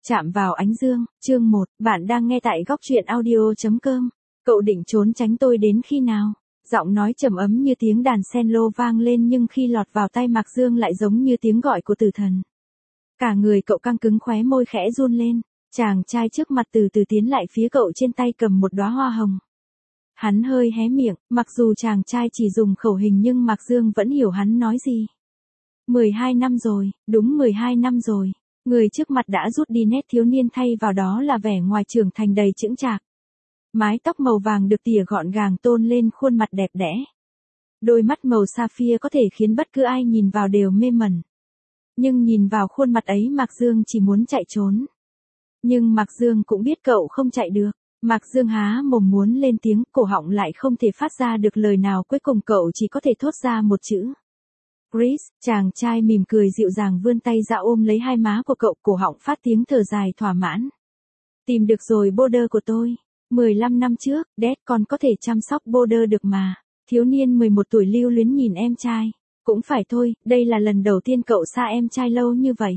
Chạm vào ánh dương, chương 1, bạn đang nghe tại góc truyện audio.com. Cậu định trốn tránh tôi đến khi nào? Giọng nói trầm ấm như tiếng đàn cello vang lên nhưng khi lọt vào tai Mạc Dương lại giống như tiếng gọi của tử thần. Cả người cậu căng cứng, khóe môi khẽ run lên, chàng trai trước mặt từ từ tiến lại phía cậu, trên tay cầm một đóa hoa hồng. Hắn hơi hé miệng, mặc dù chàng trai chỉ dùng khẩu hình nhưng Mạc Dương vẫn hiểu hắn nói gì. 12 năm rồi, đúng 12 năm rồi. Người trước mặt đã rút đi nét thiếu niên, thay vào đó là vẻ ngoài trưởng thành đầy chững chạc. Mái tóc màu vàng được tỉa gọn gàng tôn lên khuôn mặt đẹp đẽ. Đôi mắt màu sapphire có thể khiến bất cứ ai nhìn vào đều mê mẩn. Nhưng nhìn vào khuôn mặt ấy Mạc Dương chỉ muốn chạy trốn. Nhưng Mạc Dương cũng biết cậu không chạy được. Mạc Dương há mồm muốn lên tiếng, cổ họng lại không thể phát ra được lời nào, cuối cùng cậu chỉ có thể thốt ra một chữ. Chris, chàng trai mỉm cười dịu dàng vươn tay ra ôm lấy hai má của cậu, cổ họng phát tiếng thở dài thỏa mãn. Tìm được rồi border của tôi. 15 năm trước, Dad còn có thể chăm sóc border được mà. Thiếu niên 11 tuổi lưu luyến nhìn em trai. Cũng phải thôi, đây là lần đầu tiên cậu xa em trai lâu như vậy.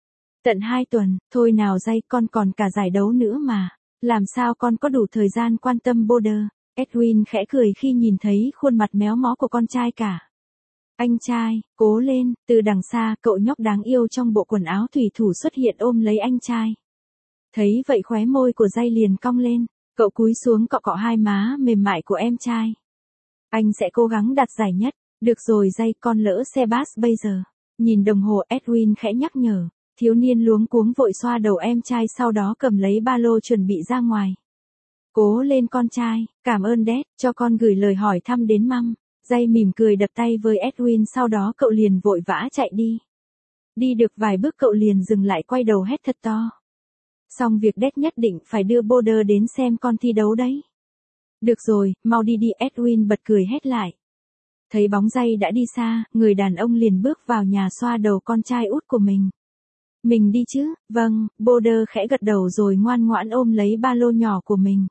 Tận 2 tuần, thôi nào dây, con còn cả giải đấu nữa mà. Làm sao con có đủ thời gian quan tâm border? Edwin khẽ cười khi nhìn thấy khuôn mặt méo mó của con trai cả. Anh trai, cố lên, từ đằng xa, cậu nhóc đáng yêu trong bộ quần áo thủy thủ xuất hiện ôm lấy anh trai. Thấy vậy khóe môi của Jay liền cong lên, cậu cúi xuống cọ cọ hai má mềm mại của em trai. Anh sẽ cố gắng đạt giải nhất, được rồi Jay, con lỡ xe bus bây giờ. Nhìn đồng hồ, Edwin khẽ nhắc nhở, thiếu niên luống cuống vội xoa đầu em trai, sau đó cầm lấy ba lô chuẩn bị ra ngoài. Cố lên con trai, cảm ơn Dad, cho con gửi lời hỏi thăm đến măm. Jay mỉm cười đập tay với Edwin, sau đó cậu liền vội vã chạy đi. Đi được vài bước cậu liền dừng lại, quay đầu hét thật to. Xong việc, Dad nhất định phải đưa border đến xem con thi đấu đấy. Được rồi, mau đi đi, Edwin bật cười hét lại. Thấy bóng Jay đã đi xa, người đàn ông liền bước vào nhà xoa đầu con trai út của mình. Mình đi chứ, vâng, border khẽ gật đầu rồi ngoan ngoãn ôm lấy ba lô nhỏ của mình.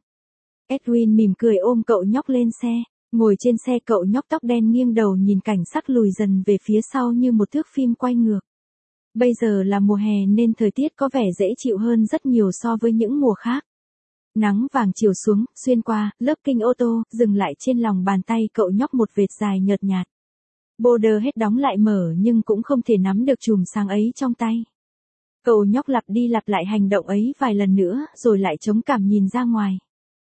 Edwin mỉm cười ôm cậu nhóc lên xe. Ngồi trên xe, cậu nhóc tóc đen nghiêng đầu nhìn cảnh sắc lùi dần về phía sau như một thước phim quay ngược. Bây giờ là mùa hè nên thời tiết có vẻ dễ chịu hơn rất nhiều so với những mùa khác. Nắng vàng chiều xuống, xuyên qua lớp kính ô tô, dừng lại trên lòng bàn tay cậu nhóc một vệt dài nhợt nhạt. Border hết đóng lại mở nhưng cũng không thể nắm được chùm sáng ấy trong tay. Cậu nhóc lặp đi lặp lại hành động ấy vài lần nữa rồi lại chống cằm nhìn ra ngoài.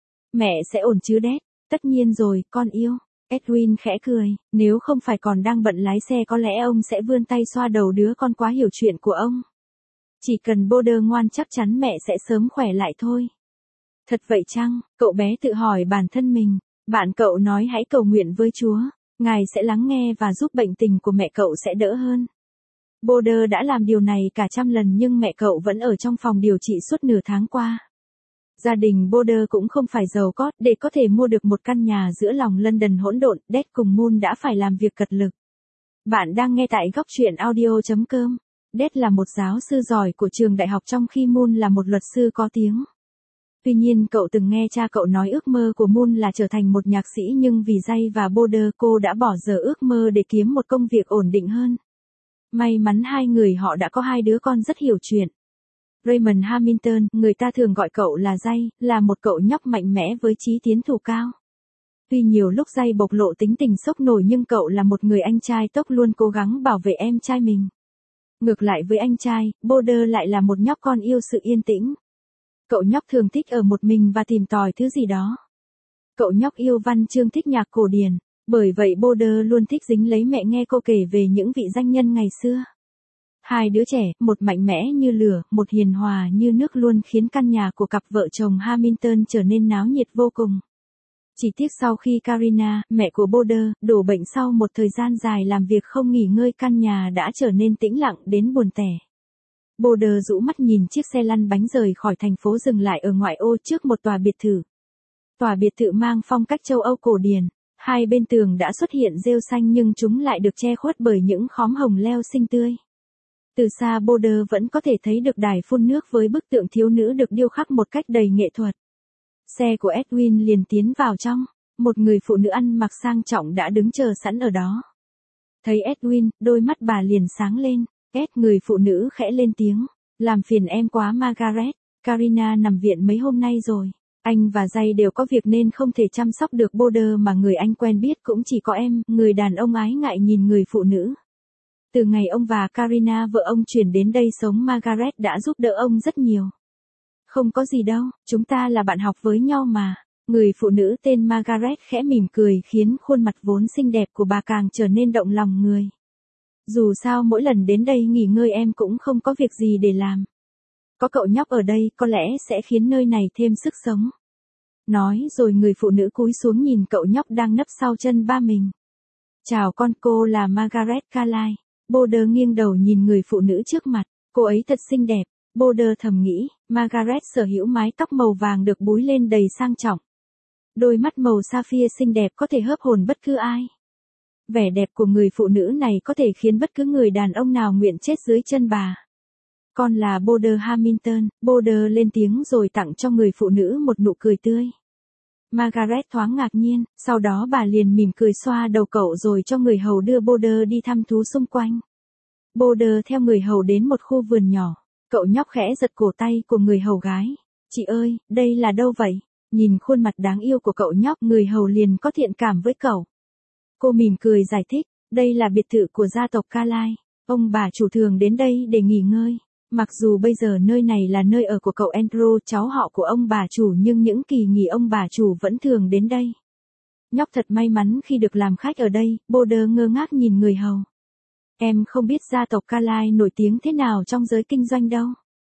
Mẹ sẽ ổn chứ Dad? Tất nhiên rồi, con yêu. Edwin khẽ cười, nếu không phải còn đang bận lái xe có lẽ ông sẽ vươn tay xoa đầu đứa con quá hiểu chuyện của ông. Chỉ cần border ngoan chắc chắn mẹ sẽ sớm khỏe lại thôi. Thật vậy chăng? Cậu bé tự hỏi bản thân mình. Bạn cậu nói hãy cầu nguyện với Chúa, Ngài sẽ lắng nghe và giúp bệnh tình của mẹ cậu sẽ đỡ hơn. Border đã làm điều này cả trăm lần nhưng mẹ cậu vẫn ở trong phòng điều trị suốt nửa tháng qua. Gia đình border cũng không phải giàu có, để có thể mua được một căn nhà giữa lòng London hỗn độn, Dad cùng Moon đã phải làm việc cật lực. Bạn đang nghe tại góc truyện audio.com. Dad là một giáo sư giỏi của trường đại học trong khi Moon là một luật sư có tiếng. Tuy nhiên cậu từng nghe cha cậu nói ước mơ của Moon là trở thành một nhạc sĩ, nhưng vì Jay và border cô đã bỏ dở ước mơ để kiếm một công việc ổn định hơn. May mắn hai người họ đã có hai đứa con rất hiểu chuyện. Raymond Hamilton, người ta thường gọi cậu là Jay, là một cậu nhóc mạnh mẽ với chí tiến thủ cao. Tuy nhiều lúc Jay bộc lộ tính tình sốc nổi nhưng cậu là một người anh trai tốt, luôn cố gắng bảo vệ em trai mình. Ngược lại với anh trai, border lại là một nhóc con yêu sự yên tĩnh. Cậu nhóc thường thích ở một mình và tìm tòi thứ gì đó. Cậu nhóc yêu văn chương, thích nhạc cổ điển, bởi vậy border luôn thích dính lấy mẹ nghe cô kể về những vị danh nhân ngày xưa. Hai đứa trẻ, một mạnh mẽ như lửa, một hiền hòa như nước, luôn khiến căn nhà của cặp vợ chồng Hamilton trở nên náo nhiệt vô cùng. Chỉ tiếc sau khi Karina, mẹ của border, đổ bệnh sau một thời gian dài làm việc không nghỉ ngơi, căn nhà đã trở nên tĩnh lặng đến buồn tẻ. Border rũ mắt nhìn chiếc xe lăn bánh rời khỏi thành phố, dừng lại ở ngoại ô trước một tòa biệt thự. Tòa biệt thự mang phong cách châu Âu cổ điển, hai bên tường đã xuất hiện rêu xanh nhưng chúng lại được che khuất bởi những khóm hồng leo xinh tươi. Từ xa border vẫn có thể thấy được đài phun nước với bức tượng thiếu nữ được điêu khắc một cách đầy nghệ thuật. Xe của Edwin liền tiến vào trong, một người phụ nữ ăn mặc sang trọng đã đứng chờ sẵn ở đó. Thấy Edwin, đôi mắt bà liền sáng lên, người phụ nữ khẽ lên tiếng, Làm phiền em quá Margaret, Karina nằm viện mấy hôm nay rồi. Anh và Jay đều có việc nên không thể chăm sóc được Border mà người anh quen biết cũng chỉ có em, người đàn ông ái ngại nhìn người phụ nữ. Từ ngày ông và Karina vợ ông chuyển đến đây sống Margaret đã giúp đỡ ông rất nhiều. Không có gì đâu, chúng ta là bạn học với nhau mà. Người phụ nữ tên Margaret khẽ mỉm cười khiến khuôn mặt vốn xinh đẹp của bà càng trở nên động lòng người. Dù sao mỗi lần đến đây nghỉ ngơi em cũng không có việc gì để làm. Có cậu nhóc ở đây có lẽ sẽ khiến nơi này thêm sức sống. Nói rồi người phụ nữ cúi xuống nhìn cậu nhóc đang nấp sau chân ba mình. Chào con, cô là Margaret Carlyle. Border nghiêng đầu nhìn người phụ nữ trước mặt, cô ấy thật xinh đẹp. Border thầm nghĩ, Margaret sở hữu mái tóc màu vàng được búi lên đầy sang trọng. Đôi mắt màu sapphire xinh đẹp có thể hớp hồn bất cứ ai. Vẻ đẹp của người phụ nữ này có thể khiến bất cứ người đàn ông nào nguyện chết dưới chân bà. Con là Border Hamilton, Border lên tiếng rồi tặng cho người phụ nữ một nụ cười tươi. Margaret thoáng ngạc nhiên, sau đó bà liền mỉm cười xoa đầu cậu rồi cho người hầu đưa Border đi thăm thú xung quanh. Border theo người hầu đến một khu vườn nhỏ, cậu nhóc khẽ giật cổ tay của người hầu gái. Chị ơi, đây là đâu vậy? Nhìn khuôn mặt đáng yêu của cậu nhóc, người hầu liền có thiện cảm với cậu. Cô mỉm cười giải thích, đây là biệt thự của gia tộc Carlyle. Ông bà chủ thường đến đây để nghỉ ngơi. Mặc dù bây giờ nơi này là nơi ở của cậu Andrew, cháu họ của ông bà chủ, nhưng những kỳ nghỉ ông bà chủ vẫn thường đến đây. Nhóc thật may mắn khi được làm khách ở đây, Border ngơ ngác nhìn người hầu. Em không biết gia tộc Carlyle nổi tiếng thế nào trong giới kinh doanh đâu.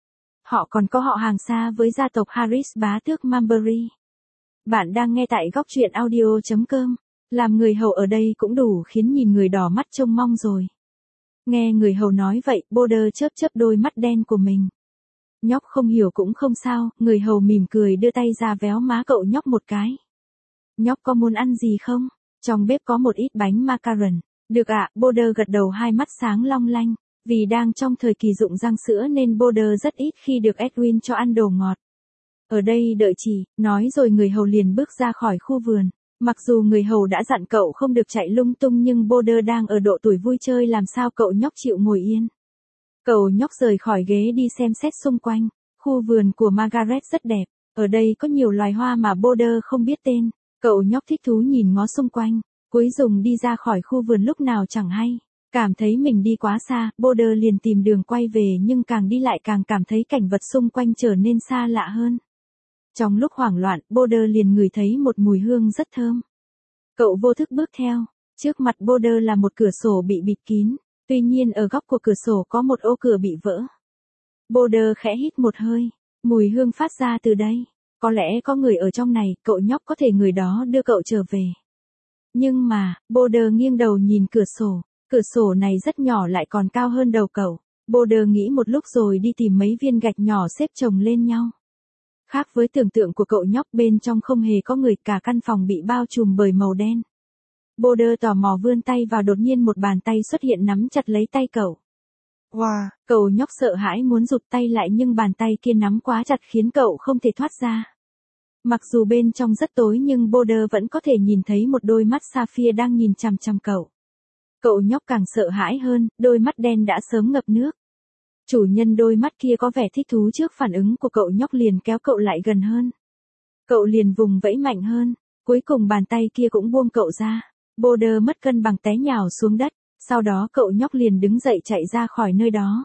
Họ còn có họ hàng xa với gia tộc Harris bá tước Mulberry. Bạn đang nghe tại góc truyện audio.com. Làm người hầu ở đây cũng đủ khiến nhìn người đỏ mắt trông mong rồi. Nghe người hầu nói vậy, Border chớp chớp đôi mắt đen của mình. Nhóc không hiểu cũng không sao, người hầu mỉm cười đưa tay ra véo má cậu nhóc một cái. Nhóc có muốn ăn gì không? Trong bếp có một ít bánh macaron. Được ạ, Border gật đầu, hai mắt sáng long lanh. Vì đang trong thời kỳ rụng răng sữa nên Border rất ít khi được Edwin cho ăn đồ ngọt. Ở đây đợi chị, nói rồi người hầu liền bước ra khỏi khu vườn. Mặc dù người hầu đã dặn cậu không được chạy lung tung nhưng Border đang ở độ tuổi vui chơi, làm sao cậu nhóc chịu ngồi yên. Cậu nhóc rời khỏi ghế đi xem xét xung quanh. Khu vườn của Margaret rất đẹp, ở đây có nhiều loài hoa mà Border không biết tên. Cậu nhóc thích thú nhìn ngó xung quanh, cuối cùng đi ra khỏi khu vườn lúc nào chẳng hay. Cảm thấy mình đi quá xa, Border liền tìm đường quay về, nhưng càng đi lại càng cảm thấy cảnh vật xung quanh trở nên xa lạ hơn. Trong lúc hoảng loạn, Border liền ngửi thấy một mùi hương rất thơm. Cậu vô thức bước theo. Trước mặt Border là một cửa sổ bị bịt kín. Tuy nhiên ở góc của cửa sổ có một ô cửa bị vỡ. Border khẽ hít một hơi. Mùi hương phát ra từ đây. Có lẽ có người ở trong này, cậu nhóc có thể người đó đưa cậu trở về. Nhưng mà, Border nghiêng đầu nhìn cửa sổ. Cửa sổ này rất nhỏ lại còn cao hơn đầu cậu. Border nghĩ một lúc rồi đi tìm mấy viên gạch nhỏ xếp chồng lên nhau. Khác với tưởng tượng của cậu nhóc, bên trong không hề có người, cả căn phòng bị bao trùm bởi màu đen. Border tò mò vươn tay vào, đột nhiên một bàn tay xuất hiện nắm chặt lấy tay cậu. Wow, cậu nhóc sợ hãi muốn rụt tay lại nhưng bàn tay kia nắm quá chặt khiến cậu không thể thoát ra. Mặc dù bên trong rất tối nhưng Border vẫn có thể nhìn thấy một đôi mắt sapphire đang nhìn chằm chằm cậu. Cậu nhóc càng sợ hãi hơn, đôi mắt đen đã sớm ngập nước. Chủ nhân đôi mắt kia có vẻ thích thú trước phản ứng của cậu nhóc, liền kéo cậu lại gần hơn. Cậu liền vùng vẫy mạnh hơn, cuối cùng bàn tay kia cũng buông cậu ra. Border mất cân bằng té nhào xuống đất, sau đó cậu nhóc liền đứng dậy chạy ra khỏi nơi đó.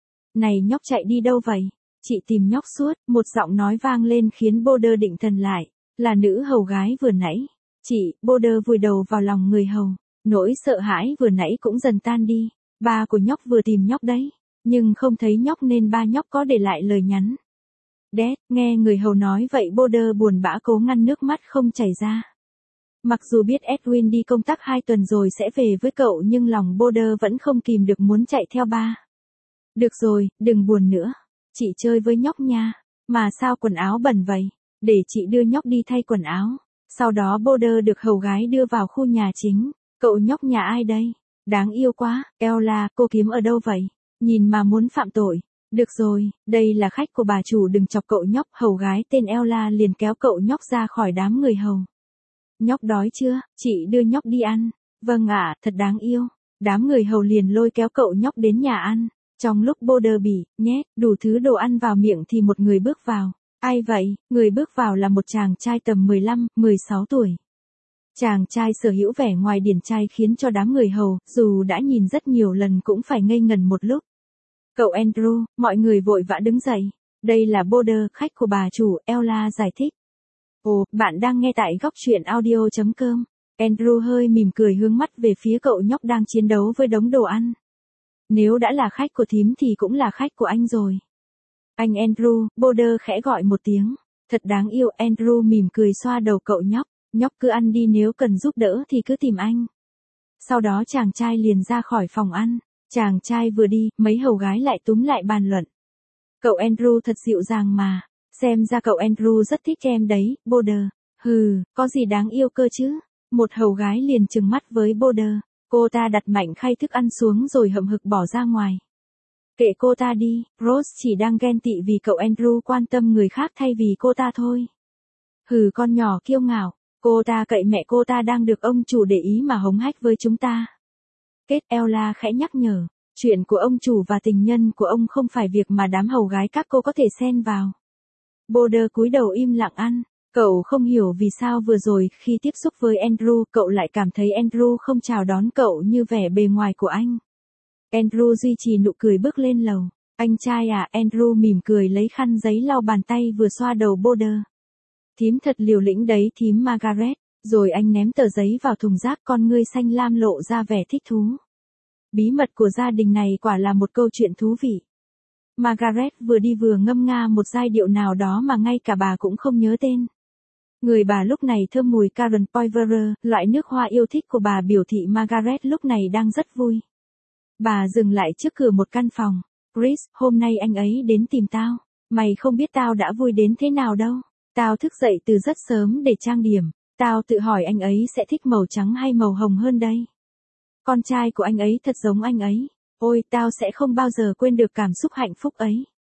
Này nhóc, chạy đi đâu vậy? Chị tìm nhóc suốt, một giọng nói vang lên khiến Border định thần lại, là nữ hầu gái vừa nãy. Chị, Border vùi đầu vào lòng người hầu, nỗi sợ hãi vừa nãy cũng dần tan đi. Ba của nhóc vừa tìm nhóc đấy. Nhưng không thấy nhóc nên ba nhóc có để lại lời nhắn. Dad, nghe người hầu nói vậy Border buồn bã cố ngăn nước mắt không chảy ra. Mặc dù biết Edwin đi công tác 2 tuần rồi sẽ về với cậu nhưng lòng Border vẫn không kìm được muốn chạy theo ba. Được rồi, đừng buồn nữa. Chị chơi với nhóc nha. Mà sao quần áo bẩn vậy? Để chị đưa nhóc đi thay quần áo. Sau đó Border được hầu gái đưa vào khu nhà chính. Cậu nhóc nhà ai đây? Đáng yêu quá. Ella, cô kiếm ở đâu vậy? Nhìn mà muốn phạm tội. Được rồi, đây là khách của bà chủ, đừng chọc cậu nhóc. Hầu gái tên Ella liền kéo cậu nhóc ra khỏi đám người hầu. Nhóc đói chưa? Chị đưa nhóc đi ăn. Vâng ạ, thật đáng yêu. Đám người hầu liền lôi kéo cậu nhóc đến nhà ăn. Trong lúc Border bị, nhét, đủ thứ đồ ăn vào miệng thì một người bước vào. Ai vậy? Người bước vào là một chàng trai tầm 15, 16 tuổi. Chàng trai sở hữu vẻ ngoài điển trai khiến cho đám người hầu, dù đã nhìn rất nhiều lần cũng phải ngây ngần một lúc. Cậu Andrew, mọi người vội vã đứng dậy. Đây là Border, khách của bà chủ, Ella giải thích. Ồ, bạn đang nghe tại góc truyện audio.com. Andrew hơi mỉm cười hướng mắt về phía cậu nhóc đang chiến đấu với đống đồ ăn. Nếu đã là khách của thím thì cũng là khách của anh rồi. Anh Andrew, Border khẽ gọi một tiếng. Thật đáng yêu, Andrew mỉm cười xoa đầu cậu nhóc. Nhóc cứ ăn đi, nếu cần giúp đỡ thì cứ tìm anh. Sau đó chàng trai liền ra khỏi phòng ăn. Chàng trai vừa đi, mấy hầu gái lại túm lại bàn luận. Cậu Andrew thật dịu dàng mà. Xem ra cậu Andrew rất thích em đấy, Border. Hừ, có gì đáng yêu cơ chứ? Một hầu gái liền trừng mắt với Border. Cô ta đặt mạnh khay thức ăn xuống rồi hậm hực bỏ ra ngoài. Kệ cô ta đi, Rose chỉ đang ghen tị vì cậu Andrew quan tâm người khác thay vì cô ta thôi. Hừ, con nhỏ kiêu ngạo, cô ta cậy mẹ cô ta đang được ông chủ để ý mà hống hách với chúng ta. Kết, Ella khẽ nhắc nhở, chuyện của ông chủ và tình nhân của ông không phải việc mà đám hầu gái các cô có thể xen vào. Border cúi đầu im lặng ăn. Cậu không hiểu vì sao vừa rồi khi tiếp xúc với Andrew cậu lại cảm thấy Andrew không chào đón cậu như vẻ bề ngoài của anh. Andrew duy trì nụ cười bước lên lầu. Anh trai à, Andrew mỉm cười lấy khăn giấy lau bàn tay vừa xoa đầu Border. Thím thật liều lĩnh đấy thím Margaret. Rồi anh ném tờ giấy vào thùng rác, con ngươi xanh lam lộ ra vẻ thích thú. Bí mật của gia đình này quả là một câu chuyện thú vị. Margaret vừa đi vừa ngâm nga một giai điệu nào đó mà ngay cả bà cũng không nhớ tên. Người bà lúc này thơm mùi Karen Poivre, loại nước hoa yêu thích của bà biểu thị Margaret lúc này đang rất vui. Bà dừng lại trước cửa một căn phòng. Chris, hôm nay anh ấy đến tìm tao. Mày không biết tao đã vui đến thế nào đâu. Tao thức dậy từ rất sớm để trang điểm. Tao tự hỏi anh ấy sẽ thích màu trắng hay màu hồng hơn đây. Con trai của anh ấy thật giống anh ấy. Ôi, tao sẽ không bao giờ quên được cảm xúc hạnh phúc ấy.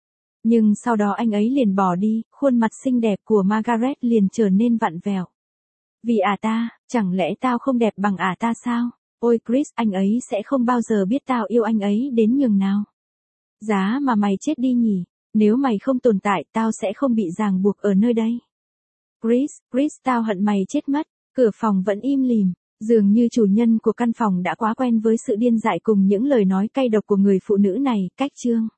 Nhưng sau đó anh ấy liền bỏ đi, khuôn mặt xinh đẹp của Margaret liền trở nên vặn vẹo. Vì ta, chẳng lẽ tao không đẹp bằng ta sao? Ôi Chris, anh ấy sẽ không bao giờ biết tao yêu anh ấy đến nhường nào. Giá mà mày chết đi nhỉ, nếu mày không tồn tại tao sẽ không bị ràng buộc ở nơi đây. Chris, tao hận mày chết mất. Cửa phòng vẫn im lìm, dường như chủ nhân của căn phòng đã quá quen với sự điên dại cùng những lời nói cay độc của người phụ nữ này. Cách chương